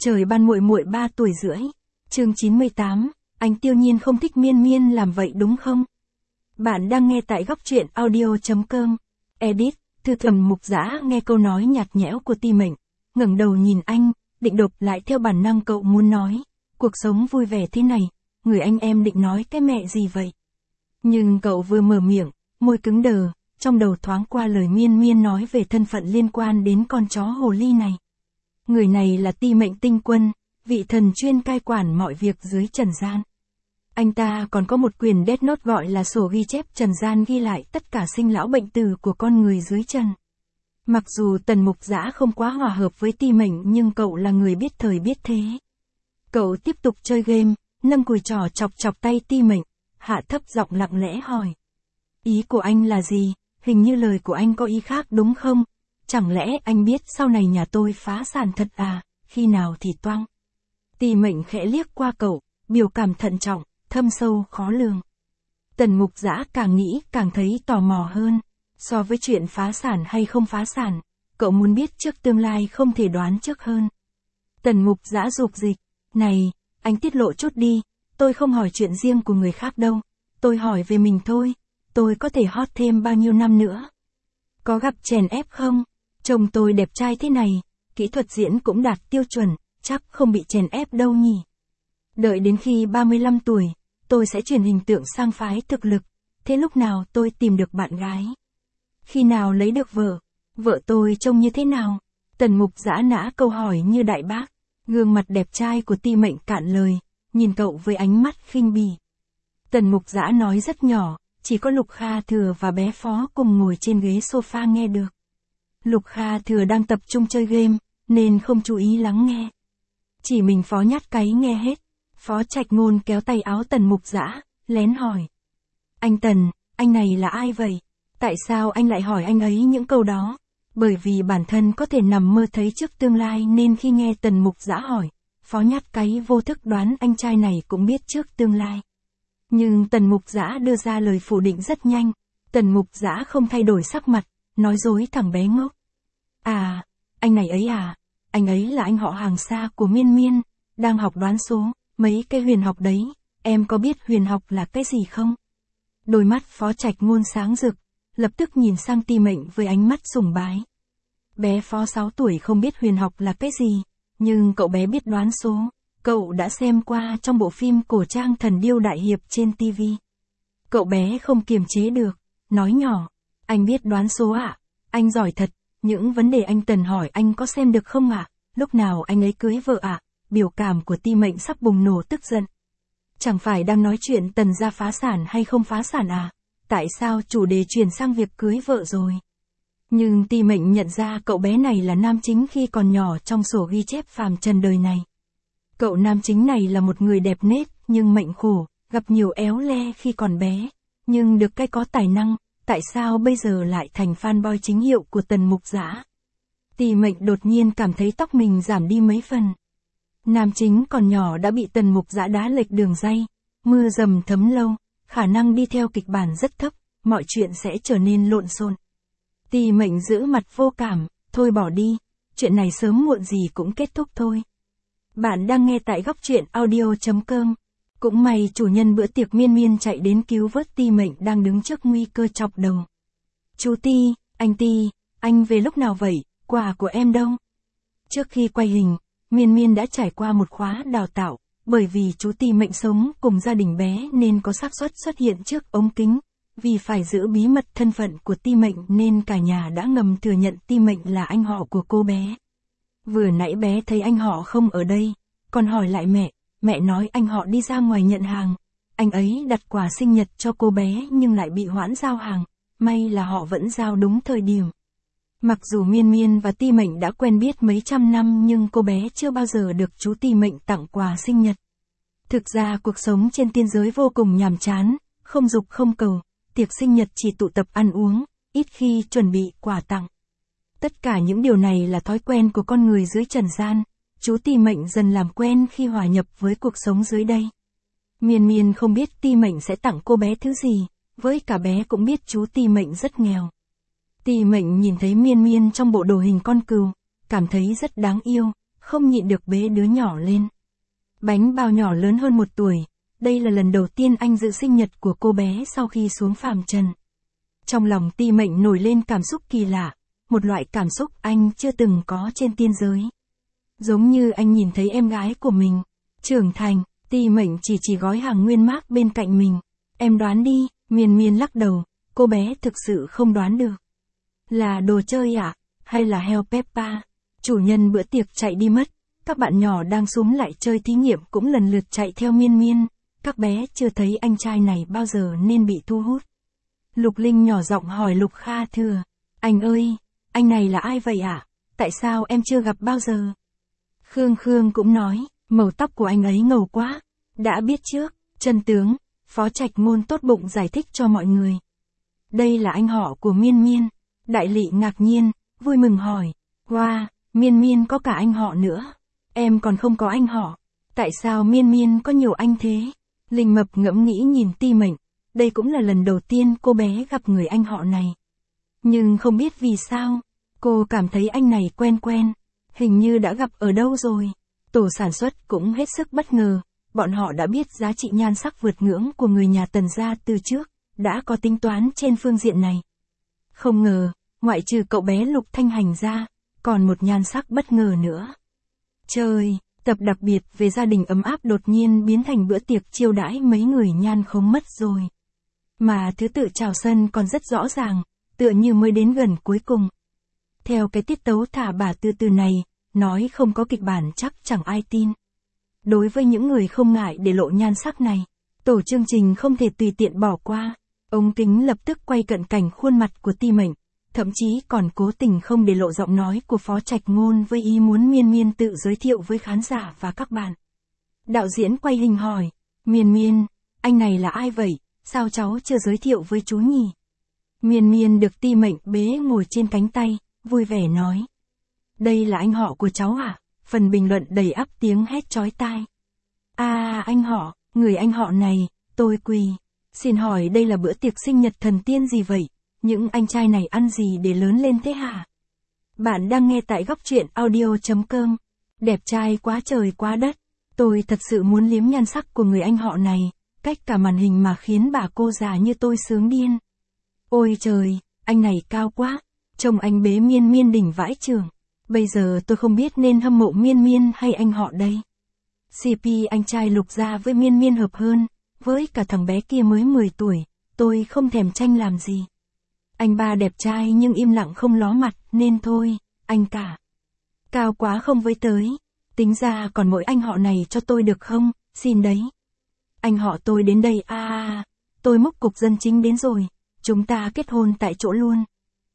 Trời ban muội muội 3 tuổi rưỡi. Chương 98, anh Tiêu Nhiên không thích Miên Miên làm vậy đúng không? Bạn đang nghe tại góc truyện audio.com. Edit, Thư Thầm Mục Dã nghe câu nói nhạt nhẽo của Ti Mệnh, ngẩng đầu nhìn anh, định đột lại theo bản năng cậu muốn nói, cuộc sống vui vẻ thế này, người anh em định nói cái mẹ gì vậy? Nhưng cậu vừa mở miệng, môi cứng đờ, trong đầu thoáng qua lời Miên Miên nói về thân phận liên quan đến con chó hồ ly này. Người này là Ti Mệnh Tinh Quân, vị thần chuyên cai quản mọi việc dưới trần gian. Anh ta còn có một quyền Death Note gọi là sổ ghi chép trần gian ghi lại tất cả sinh lão bệnh tử của con người dưới trần. Mặc dù Tần Mục Dã không quá hòa hợp với Ti Mệnh nhưng cậu là người biết thời biết thế. Cậu tiếp tục chơi game, nâng cùi trỏ chọc chọc tay Ti Mệnh, hạ thấp giọng lặng lẽ hỏi. Ý của anh là gì? Hình như lời của anh có ý khác đúng không? Chẳng lẽ anh biết sau này nhà tôi phá sản thật à, khi nào thì toang? Ti Mệnh khẽ liếc qua cậu, biểu cảm thận trọng, thâm sâu khó lường. Tần Mục Dã càng nghĩ càng thấy tò mò hơn. So với chuyện phá sản hay không phá sản, cậu muốn biết trước tương lai không thể đoán trước hơn. Tần Mục Dã rục dịch, này, anh tiết lộ chút đi, tôi không hỏi chuyện riêng của người khác đâu, tôi hỏi về mình thôi, tôi có thể hot thêm bao nhiêu năm nữa? Có gặp chèn ép không? Chồng tôi đẹp trai thế này, kỹ thuật diễn cũng đạt tiêu chuẩn, chắc không bị chèn ép đâu nhỉ. Đợi đến khi 35 tuổi, tôi sẽ chuyển hình tượng sang phái thực lực, thế lúc nào tôi tìm được bạn gái? Khi nào lấy được vợ? Vợ tôi trông như thế nào? Tần Mục Dã nã câu hỏi như đại bác, gương mặt đẹp trai của Ti Mệnh cạn lời, nhìn cậu với ánh mắt khinh bỉ. Tần Mục Dã nói rất nhỏ, chỉ có Lục Kha Thừa và bé Phó cùng ngồi trên ghế sofa nghe được. Lục Kha Thừa đang tập trung chơi game, nên không chú ý lắng nghe. Chỉ mình Phó Nhát Cáy nghe hết. Phó Trạch Ngôn kéo tay áo Tần Mục Dã, lén hỏi. Anh Tần, anh này là ai vậy? Tại sao anh lại hỏi anh ấy những câu đó? Bởi vì bản thân có thể nằm mơ thấy trước tương lai nên khi nghe Tần Mục Dã hỏi, Phó Nhát Cáy vô thức đoán anh trai này cũng biết trước tương lai. Nhưng Tần Mục Dã đưa ra lời phủ định rất nhanh. Tần Mục Dã không thay đổi sắc mặt, nói dối thằng bé ngốc. À, anh này ấy à, anh ấy là anh họ hàng xa của Miên Miên, đang học đoán số, mấy cái huyền học đấy, em có biết huyền học là cái gì không? Đôi mắt Phó Trạch Ngôn sáng rực, lập tức nhìn sang Ti Mệnh với ánh mắt sùng bái. Bé Phó 6 tuổi không biết huyền học là cái gì, nhưng cậu bé biết đoán số, cậu đã xem qua trong bộ phim cổ trang Thần Điêu Đại Hiệp trên TV. Cậu bé không kiềm chế được, nói nhỏ, anh biết đoán số ạ, anh giỏi thật, những vấn đề anh Tần hỏi anh có xem được không ạ, lúc nào anh ấy cưới vợ ạ? Biểu cảm của Ti Mệnh sắp bùng nổ tức giận. Chẳng phải đang nói chuyện Tần gia phá sản hay không phá sản à? Tại sao chủ đề chuyển sang việc cưới vợ rồi? Nhưng Ti Mệnh nhận ra cậu bé này là nam chính khi còn nhỏ trong sổ ghi chép phàm trần đời này. Cậu nam chính này là một người đẹp nết, nhưng mệnh khổ, gặp nhiều éo le khi còn bé, nhưng được cái có tài năng, tại sao bây giờ lại thành fanboy chính hiệu của Tần Mục Dã? Ti Mệnh đột nhiên cảm thấy tóc mình giảm đi mấy phần. Nam chính còn nhỏ đã bị Tần Mục Dã đá lệch đường ray, mưa dầm thấm lâu, khả năng đi theo kịch bản rất thấp, mọi chuyện sẽ trở nên lộn xộn. Ti Mệnh giữ mặt vô cảm, thôi bỏ đi, chuyện này sớm muộn gì cũng kết thúc thôi. Bạn đang nghe tại góc truyện audio.com. Cũng may chủ nhân bữa tiệc Miên Miên chạy đến cứu vớt Ti Mệnh đang đứng trước nguy cơ chọc đầu. Chú Ti, anh Ti, anh về lúc nào vậy, quà của em đâu? Trước khi quay hình, Miên Miên đã trải qua một khóa đào tạo, bởi vì chú Ti Mệnh sống cùng gia đình bé nên có xác suất xuất hiện trước ống kính. Vì phải giữ bí mật thân phận của Ti Mệnh nên cả nhà đã ngầm thừa nhận Ti Mệnh là anh họ của cô bé. Vừa nãy bé thấy anh họ không ở đây, còn hỏi lại mẹ nói anh họ đi ra ngoài nhận hàng. Anh ấy đặt quà sinh nhật cho cô bé nhưng lại bị hoãn giao hàng, may là họ vẫn giao đúng thời điểm. Mặc dù Miên Miên và Ti Mệnh đã quen biết mấy trăm năm nhưng cô bé chưa bao giờ được chú Ti Mệnh tặng quà sinh nhật. Thực ra cuộc sống trên tiên giới vô cùng nhàm chán, không dục không cầu, tiệc sinh nhật chỉ tụ tập ăn uống, ít khi chuẩn bị quà tặng. Tất cả những điều này là thói quen của con người dưới trần gian, chú Ti Mệnh dần làm quen khi hòa nhập với cuộc sống dưới đây. Miên Miên không biết Ti Mệnh sẽ tặng cô bé thứ gì, với cả bé cũng biết chú Ti Mệnh rất nghèo. Ti Mệnh nhìn thấy Miên Miên trong bộ đồ hình con cừu, cảm thấy rất đáng yêu, không nhịn được bế đứa nhỏ lên. Bánh bao nhỏ lớn hơn 1 tuổi, đây là lần đầu tiên anh dự sinh nhật của cô bé sau khi xuống phàm trần. Trong lòng Ti Mệnh nổi lên cảm xúc kỳ lạ, một loại cảm xúc anh chưa từng có trên tiên giới. Giống như anh nhìn thấy em gái của mình, trưởng thành. Ti Mệnh chỉ gói hàng nguyên mác bên cạnh mình. Em đoán đi, Miên Miên lắc đầu, cô bé thực sự không đoán được. Là đồ chơi à, hay là heo Peppa? Chủ nhân bữa tiệc chạy đi mất, các bạn nhỏ đang xúm lại chơi thí nghiệm cũng lần lượt chạy theo Miên Miên. Các bé chưa thấy anh trai này bao giờ nên bị thu hút. Lục Linh nhỏ giọng hỏi Lục Kha Thừa, anh ơi, anh này là ai vậy ạ? Tại sao em chưa gặp bao giờ? Khương Khương cũng nói, màu tóc của anh ấy ngầu quá. Đã biết trước, chân tướng, Phó Trạch Ngôn tốt bụng giải thích cho mọi người. Đây là anh họ của Miên Miên. Đại Lị ngạc nhiên, vui mừng hỏi, wow, Miên Miên có cả anh họ nữa. Em còn không có anh họ. Tại sao Miên Miên có nhiều anh thế? Linh Mập ngẫm nghĩ nhìn Ti Mệnh. Đây cũng là lần đầu tiên cô bé gặp người anh họ này. Nhưng không biết vì sao, cô cảm thấy anh này quen quen. Hình như đã gặp ở đâu rồi. Tổ sản xuất cũng hết sức bất ngờ. Bọn họ đã biết giá trị nhan sắc vượt ngưỡng của người nhà Tần gia từ trước, đã có tính toán trên phương diện này. Không ngờ, ngoại trừ cậu bé Lục Thanh Hành ra, còn một nhan sắc bất ngờ nữa. Trời, tập đặc biệt về gia đình ấm áp đột nhiên biến thành bữa tiệc chiêu đãi mấy người nhan không mất rồi. Mà thứ tự chào sân còn rất rõ ràng, tựa như mới đến gần cuối cùng. Theo cái tiết tấu thả bà từ từ này, nói không có kịch bản chắc chẳng ai tin. Đối với những người không ngại để lộ nhan sắc này, tổ chương trình không thể tùy tiện bỏ qua. Ống kính lập tức quay cận cảnh khuôn mặt của Ti Mệnh, thậm chí còn cố tình không để lộ giọng nói của Phó Trạch Ngôn với ý muốn Miên Miên tự giới thiệu với khán giả và các bạn. Đạo diễn quay hình hỏi, Miên Miên, anh này là ai vậy, sao cháu chưa giới thiệu với chú nhỉ? Miên Miên được Ti Mệnh bế ngồi trên cánh tay, vui vẻ nói. Đây là anh họ của cháu à? Phần bình luận đầy ắp tiếng hét chói tai. Anh họ, người anh họ này, tôi quỳ. Xin hỏi đây là bữa tiệc sinh nhật thần tiên gì vậy? Những anh trai này ăn gì để lớn lên thế hả? Bạn đang nghe tại góc truyện audio.com. Đẹp trai quá trời quá đất. Tôi thật sự muốn liếm nhan sắc của người anh họ này, cách cả màn hình mà khiến bà cô già như tôi sướng điên. Ôi trời, anh này cao quá. Trông anh bế Miên Miên đỉnh vãi chưởng. Bây giờ tôi không biết nên hâm mộ Miên Miên hay anh họ đây. CP anh trai Lục gia với Miên Miên hợp hơn, với cả thằng bé kia mới 10 tuổi, tôi không thèm tranh làm gì. Anh ba đẹp trai nhưng im lặng không ló mặt, nên thôi, anh cả. Cao quá không với tới. Tính ra còn mỗi anh họ này cho tôi được không, xin đấy. Anh họ tôi đến đây tôi mốc cục dân chính đến rồi, chúng ta kết hôn tại chỗ luôn.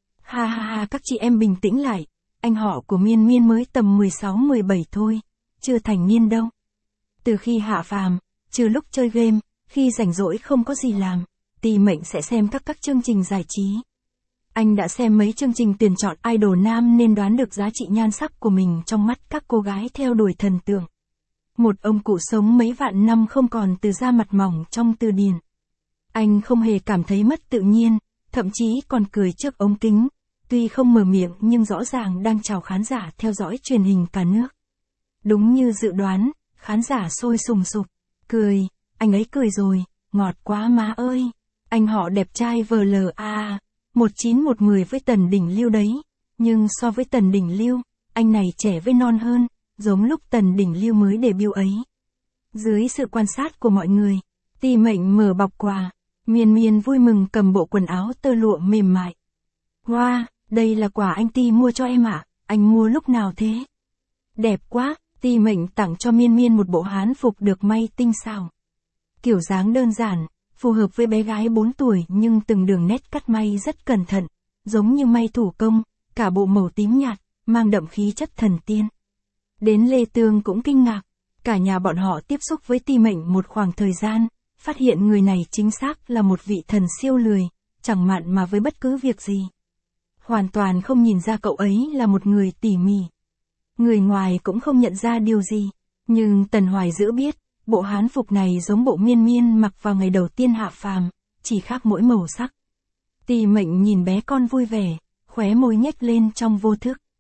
Ha, các chị em bình tĩnh lại. Anh họ của Miên Miên mới tầm 16-17 thôi, chưa thành niên đâu. Từ khi hạ phàm, trừ lúc chơi game, khi rảnh rỗi không có gì làm, Ti Mệnh sẽ xem các chương trình giải trí. Anh đã xem mấy chương trình tuyển chọn idol nam nên đoán được giá trị nhan sắc của mình trong mắt các cô gái theo đuổi thần tượng. Một ông cụ sống mấy vạn năm không còn từ da mặt mỏng trong từ điển. Anh không hề cảm thấy mất tự nhiên, thậm chí còn cười trước ống kính. Tuy không mở miệng nhưng rõ ràng đang chào khán giả theo dõi truyền hình cả nước. Đúng như dự đoán, khán giả sôi sùng sục. Cười, anh ấy cười rồi, ngọt quá má ơi. Anh họ đẹp trai VLA, 1910 với Tần Đỉnh Lưu đấy. Nhưng so với Tần Đỉnh Lưu, anh này trẻ với non hơn, giống lúc Tần Đỉnh Lưu mới debut ấy. Dưới sự quan sát của mọi người, Ti Mệnh mở bọc quà. Miên Miên vui mừng cầm bộ quần áo tơ lụa mềm mại. Wow, đây là quà anh Ti mua cho em ạ, anh mua lúc nào thế? Đẹp quá, Ti Mệnh tặng cho Miên Miên một bộ hán phục được may tinh xảo. Kiểu dáng đơn giản, phù hợp với bé gái 4 tuổi nhưng từng đường nét cắt may rất cẩn thận, giống như may thủ công, cả bộ màu tím nhạt, mang đậm khí chất thần tiên. Đến Lê Tương cũng kinh ngạc, cả nhà bọn họ tiếp xúc với Ti Mệnh một khoảng thời gian, phát hiện người này chính xác là một vị thần siêu lười, chẳng mặn mà với bất cứ việc gì. Hoàn toàn không nhìn ra cậu ấy là một người tỉ mỉ. Người ngoài cũng không nhận ra điều gì, nhưng Tần Hoài Dữ biết, bộ hán phục này giống bộ Miên Miên mặc vào ngày đầu tiên hạ phàm, chỉ khác mỗi màu sắc. Ti Mệnh nhìn bé con vui vẻ, khóe môi nhếch lên trong vô thức.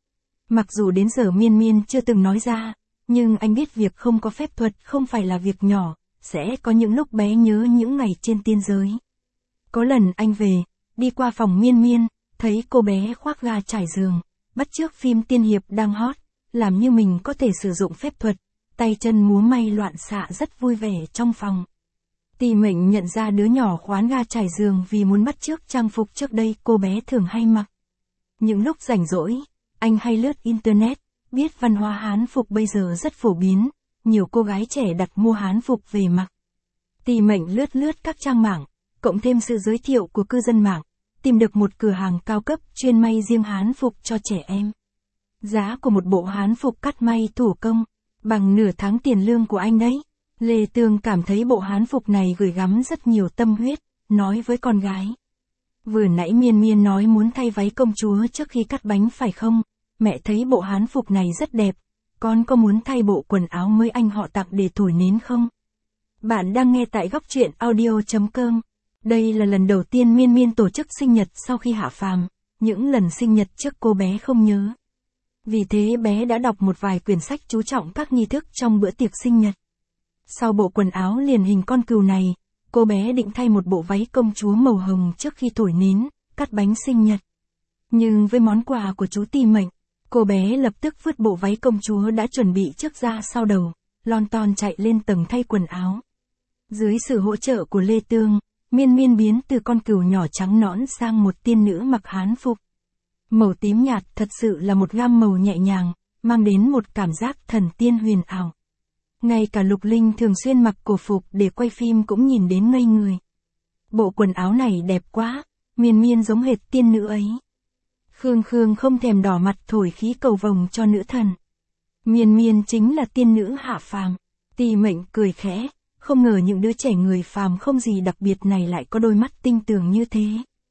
Mặc dù đến giờ Miên Miên chưa từng nói ra, nhưng anh biết việc không có phép thuật không phải là việc nhỏ, sẽ có những lúc bé nhớ những ngày trên tiên giới. Có lần anh về, đi qua phòng Miên Miên, thấy cô bé khoác ga trải giường, bắt chước phim tiên hiệp đang hot, làm như mình có thể sử dụng phép thuật, tay chân múa may loạn xạ rất vui vẻ trong phòng. Tì Mệnh nhận ra đứa nhỏ khoán ga trải giường vì muốn bắt chước trang phục trước đây cô bé thường hay mặc. Những lúc rảnh rỗi, anh hay lướt internet, biết văn hóa Hán phục bây giờ rất phổ biến, nhiều cô gái trẻ đặt mua Hán phục về mặc. Tì Mệnh lướt các trang mạng, cộng thêm sự giới thiệu của cư dân mạng, tìm được một cửa hàng cao cấp chuyên may riêng Hán phục cho trẻ em. Giá của một bộ Hán phục cắt may thủ công, bằng nửa tháng tiền lương của anh đấy. Lê Tương cảm thấy bộ Hán phục này gửi gắm rất nhiều tâm huyết, nói với con gái. Vừa nãy Miên Miên nói muốn thay váy công chúa trước khi cắt bánh phải không? Mẹ thấy bộ Hán phục này rất đẹp, con có muốn thay bộ quần áo mới anh họ tặng để thổi nến không? Bạn đang nghe tại góc truyện audio.com. Đây là lần đầu tiên Miên Miên tổ chức sinh nhật sau khi hạ phàm, những lần sinh nhật trước cô bé không nhớ. Vì thế bé đã đọc một vài quyển sách chú trọng các nghi thức trong bữa tiệc sinh nhật. Sau bộ quần áo liền hình con cừu này, cô bé định thay một bộ váy công chúa màu hồng trước khi thổi nến, cắt bánh sinh nhật. Nhưng với món quà của chú Tì Mệnh, cô bé lập tức vứt bộ váy công chúa đã chuẩn bị trước ra sau đầu, lon ton chạy lên tầng thay quần áo. Dưới sự hỗ trợ của Lê Tương, Miên Miên biến từ con cừu nhỏ trắng nõn sang một tiên nữ mặc Hán phục. Màu tím nhạt thật sự là một gam màu nhẹ nhàng, mang đến một cảm giác thần tiên huyền ảo. Ngay cả Lục Linh thường xuyên mặc cổ phục để quay phim cũng nhìn đến ngây người. Bộ quần áo này đẹp quá, Miên Miên giống hệt tiên nữ ấy. Khương Khương không thèm đỏ mặt thổi khí cầu vồng cho nữ thần. Miên Miên chính là tiên nữ hạ phàm. Tì Mệnh cười khẽ, không ngờ những đứa trẻ người phàm không gì đặc biệt này lại có đôi mắt tinh tường như thế.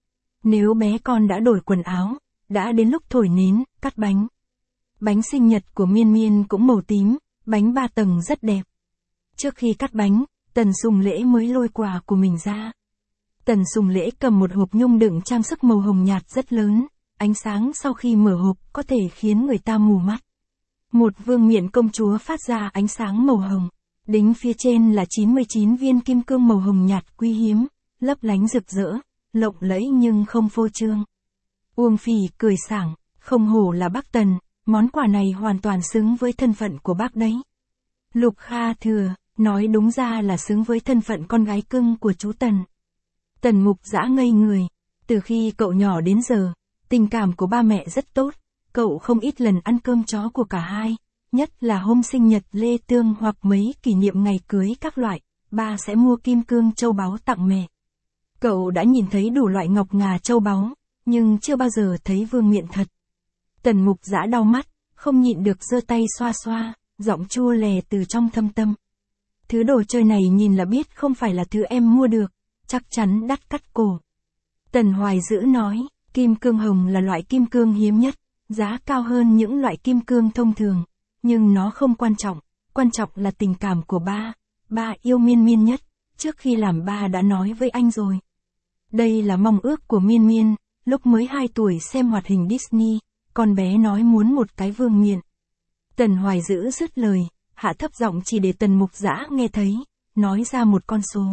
Nếu bé con đã đổi quần áo, đã đến lúc thổi nến, cắt bánh. Bánh sinh nhật của Miên Miên cũng màu tím, bánh 3 tầng rất đẹp. Trước khi cắt bánh, Tần Sùng Lễ mới lôi quà của mình ra. Tần Sùng Lễ cầm một hộp nhung đựng trang sức màu hồng nhạt rất lớn, ánh sáng sau khi mở hộp có thể khiến người ta mù mắt. Một vương miện công chúa phát ra ánh sáng màu hồng, đính phía trên là 99 viên kim cương màu hồng nhạt quý hiếm, lấp lánh rực rỡ, lộng lẫy nhưng không phô trương. Uông Phỉ cười sảng, không hổ là bác Tần, món quà này hoàn toàn xứng với thân phận của bác đấy. Lục Kha Thừa, nói đúng ra là xứng với thân phận con gái cưng của chú Tần. Tần Mục Dã ngây người, từ khi cậu nhỏ đến giờ, tình cảm của ba mẹ rất tốt, cậu không ít lần ăn cơm chó của cả hai, nhất là hôm sinh nhật Lê Tương hoặc mấy kỷ niệm ngày cưới các loại, ba sẽ mua kim cương châu báu tặng mẹ. Cậu đã nhìn thấy đủ loại ngọc ngà châu báu, nhưng chưa bao giờ thấy vương miện thật. Tần Mục Dã đau mắt, không nhịn được giơ tay xoa xoa, giọng chua lè từ trong thâm tâm. Thứ đồ chơi này nhìn là biết không phải là thứ em mua được, chắc chắn đắt cắt cổ. Tần Hoài Dữ nói, kim cương hồng là loại kim cương hiếm nhất, giá cao hơn những loại kim cương thông thường, nhưng nó không quan trọng là tình cảm của ba. Ba yêu Miên Miên nhất, trước khi làm ba đã nói với anh rồi. Đây là mong ước của Miên Miên, lúc mới 2 tuổi xem hoạt hình Disney, con bé nói muốn một cái vương miện. Tần Hoài Dữ dứt lời, hạ thấp giọng chỉ để Tần Mục Dã nghe thấy, nói ra một con số.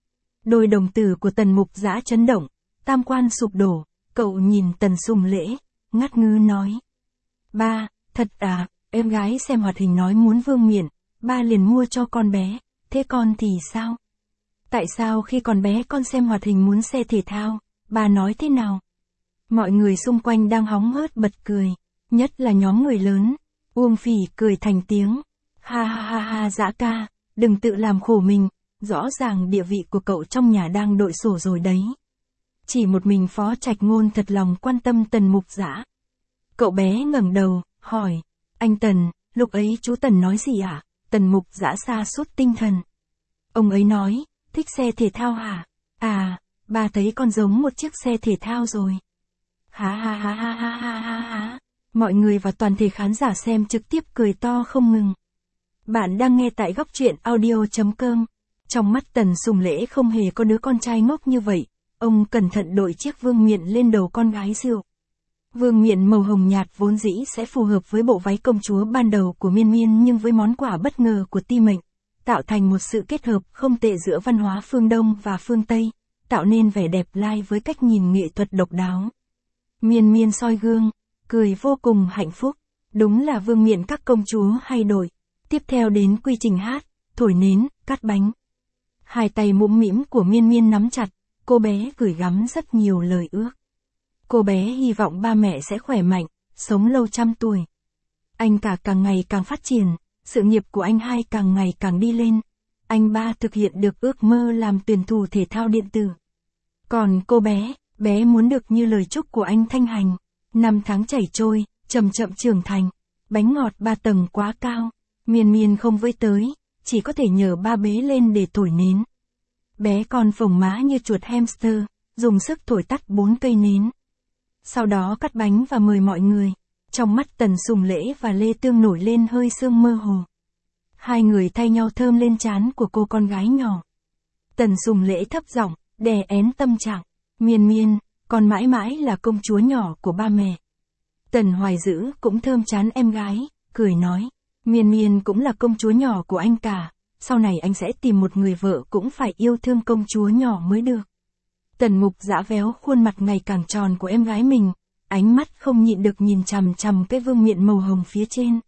Đôi đồng tử của Tần Mục Dã chấn động, tam quan sụp đổ, cậu nhìn Tần Sùng Lễ, ngắt ngứ nói. Ba, thật à, em gái xem hoạt hình nói muốn vương miện, ba liền mua cho con bé, thế con thì sao? Tại sao khi còn bé con xem hoạt hình muốn xe thể thao, ba nói thế nào? Mọi người xung quanh đang hóng hớt bật cười, nhất là nhóm người lớn. Uông Phỉ cười thành tiếng. Ha ha ha ha Dã ca, đừng tự làm khổ mình, rõ ràng địa vị của cậu trong nhà đang đội sổ rồi đấy. Chỉ một mình Phó Trạch Ngôn thật lòng quan tâm Tần Mục Dã. Cậu bé ngẩng đầu, hỏi, anh Tần, lúc ấy chú Tần nói gì ạ? Tần Mục Dã sa sút tinh thần. Ông ấy nói, thích xe thể thao hả? À, ba thấy con giống một chiếc xe thể thao rồi. Ha ha ha ha ha ha ha ha. Mọi người và toàn thể khán giả xem trực tiếp cười to không ngừng. Bạn đang nghe tại góc truyện audio.com. Trong mắt Tần Sùng Lễ không hề có đứa con trai ngốc như vậy. Ông cẩn thận đội chiếc vương miện lên đầu con gái rượu. Vương miện màu hồng nhạt vốn dĩ sẽ phù hợp với bộ váy công chúa ban đầu của Miên Miên, nhưng với món quà bất ngờ của Ti Mệnh, tạo thành một sự kết hợp không tệ giữa văn hóa phương Đông và phương Tây, tạo nên vẻ đẹp lai với cách nhìn nghệ thuật độc đáo. Miên Miên soi gương, cười vô cùng hạnh phúc. Đúng là vương miện các công chúa hay đổi. Tiếp theo đến quy trình hát, thổi nến, cắt bánh. Hai tay mũm mĩm của Miên Miên nắm chặt, cô bé gửi gắm rất nhiều lời ước. Cô bé hy vọng ba mẹ sẽ khỏe mạnh, sống lâu trăm tuổi. Anh cả càng ngày càng phát triển, sự nghiệp của anh hai càng ngày càng đi lên. Anh ba thực hiện được ước mơ làm tuyển thủ thể thao điện tử. Còn cô bé muốn được như lời chúc của anh Thanh Hành. Năm tháng chảy trôi, chậm chậm trưởng thành. Bánh ngọt 3 tầng quá cao, Miên Miên không với tới, chỉ có thể nhờ ba bế lên để thổi nến. Bé con phồng má như chuột hamster, dùng sức thổi tắt 4 cây nến. Sau đó cắt bánh và mời mọi người. Trong mắt Tần Sùng Lễ và Lê Tương nổi lên hơi sương mơ hồ. Hai người thay nhau thơm lên trán của cô con gái nhỏ. Tần Sùng Lễ thấp giọng, đè én tâm trạng. Miên Miên, con mãi mãi là công chúa nhỏ của ba mẹ. Tần Hoài Dữ cũng thơm trán em gái, cười nói. Miên Miên cũng là công chúa nhỏ của anh cả. Sau này anh sẽ tìm một người vợ cũng phải yêu thương công chúa nhỏ mới được. Tần Mục Dã véo khuôn mặt ngày càng tròn của em gái mình. Ánh mắt không nhịn được nhìn chằm chằm cái vương miện màu hồng phía trên.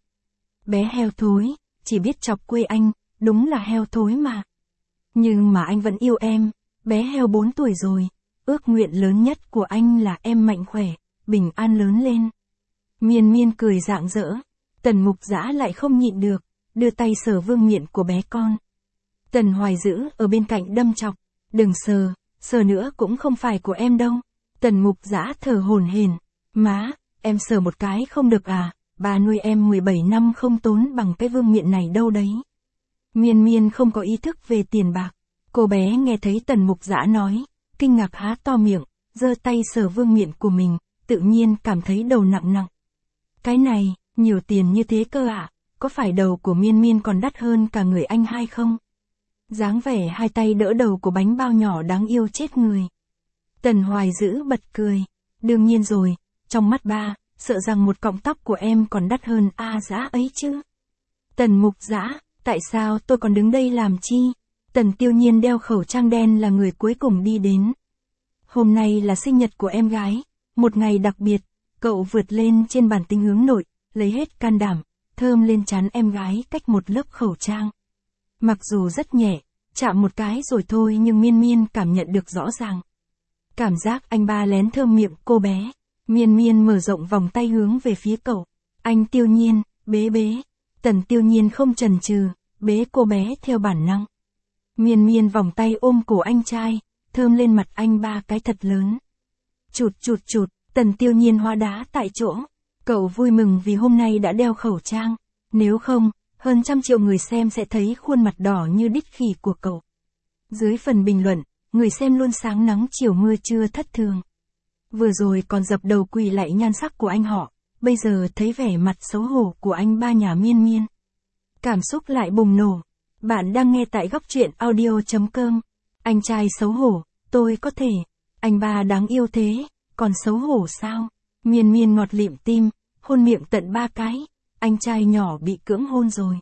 Bé heo thối, chỉ biết chọc quê anh, đúng là heo thối mà. Nhưng mà anh vẫn yêu em, bé heo 4 tuổi rồi. Ước nguyện lớn nhất của anh là em mạnh khỏe, bình an lớn lên. Miên Miên cười rạng rỡ. Tần Mục Dã lại không nhịn được, đưa tay sờ vương miện của bé con. Tần Hoài Dữ ở bên cạnh đâm chọc. Đừng sờ nữa cũng không phải của em đâu. Tần Mục Dã thở hổn hển. Má, em sờ một cái không được à, bà nuôi em 17 năm không tốn bằng cái vương miện này đâu đấy. Miên Miên không có ý thức về tiền bạc. Cô bé nghe thấy Tần Mục Dã nói, kinh ngạc há to miệng, giơ tay sờ vương miện của mình, tự nhiên cảm thấy đầu nặng nặng. Cái này, nhiều tiền như thế cơ ạ, có phải đầu của Miên Miên còn đắt hơn cả người anh hai không? Dáng vẻ hai tay đỡ đầu của bánh bao nhỏ đáng yêu chết người. Tần Hoài Dữ bật cười, đương nhiên rồi, trong mắt ba, sợ rằng một cọng tóc của em còn đắt hơn Dã ấy chứ. Tần Mục Dã, tại sao tôi còn đứng đây làm chi? Tần Tiêu Nhiên đeo khẩu trang đen là người cuối cùng đi đến. Hôm nay là sinh nhật của em gái, một ngày đặc biệt, cậu vượt lên trên bản tính hướng nội, lấy hết can đảm, thơm lên trán em gái cách một lớp khẩu trang. Mặc dù rất nhẹ, chạm một cái rồi thôi nhưng Miên Miên cảm nhận được rõ ràng. Cảm giác anh ba lén thơm miệng cô bé. Miên Miên mở rộng vòng tay hướng về phía cậu. Anh Tiêu Nhiên, bế. Tần Tiêu Nhiên không chần chừ, bế cô bé theo bản năng. Miên Miên vòng tay ôm cổ anh trai, thơm lên mặt anh ba cái thật lớn. Chụt, Tần Tiêu Nhiên hóa đá tại chỗ. Cậu vui mừng vì hôm nay đã đeo khẩu trang. Nếu không, hơn 100 triệu người xem sẽ thấy khuôn mặt đỏ như đít khỉ của cậu. Dưới phần bình luận, người xem luôn sáng nắng chiều mưa trưa thất thường. Vừa rồi còn dập đầu quỳ lạy nhan sắc của anh họ, bây giờ thấy vẻ mặt xấu hổ của anh ba nhà Miên Miên. Cảm xúc lại bùng nổ. Bạn đang nghe tại góc truyện audio.com. Anh trai xấu hổ, tôi có thể. Anh ba đáng yêu thế, còn xấu hổ sao? Miên Miên ngọt lịm tim, hôn miệng tận 3 cái. Anh trai nhỏ bị cưỡng hôn rồi.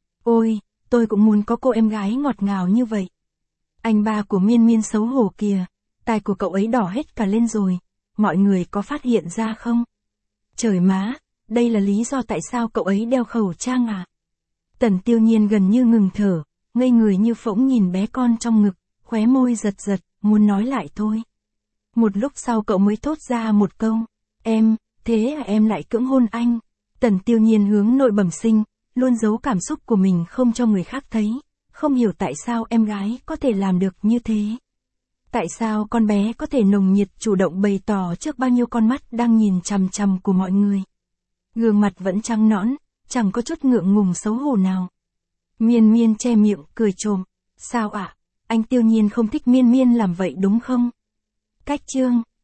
Ôi, tôi cũng muốn có cô em gái ngọt ngào như vậy. Anh ba của Miên Miên xấu hổ kìa, tai của cậu ấy đỏ hết cả lên rồi. Mọi người có phát hiện ra không? Trời má, đây là lý do tại sao cậu ấy đeo khẩu trang à? Tần Tiêu Nhiên gần như ngừng thở, ngây người như phỗng nhìn bé con trong ngực, khóe môi giật, muốn nói lại thôi. Một lúc sau cậu mới thốt ra một câu, thế à, em lại cưỡng hôn anh. Tần Tiêu Nhiên hướng nội bẩm sinh, luôn giấu cảm xúc của mình không cho người khác thấy, không hiểu tại sao em gái có thể làm được như thế. Tại sao con bé có thể nồng nhiệt chủ động bày tỏ trước bao nhiêu con mắt đang nhìn chằm chằm của mọi người. Gương mặt vẫn trắng nõn, chẳng có chút ngượng ngùng xấu hổ nào. Miên Miên che miệng, cười trồm. Sao ạ? Anh Tiêu Nhiên không thích Miên Miên làm vậy đúng không? Cách chương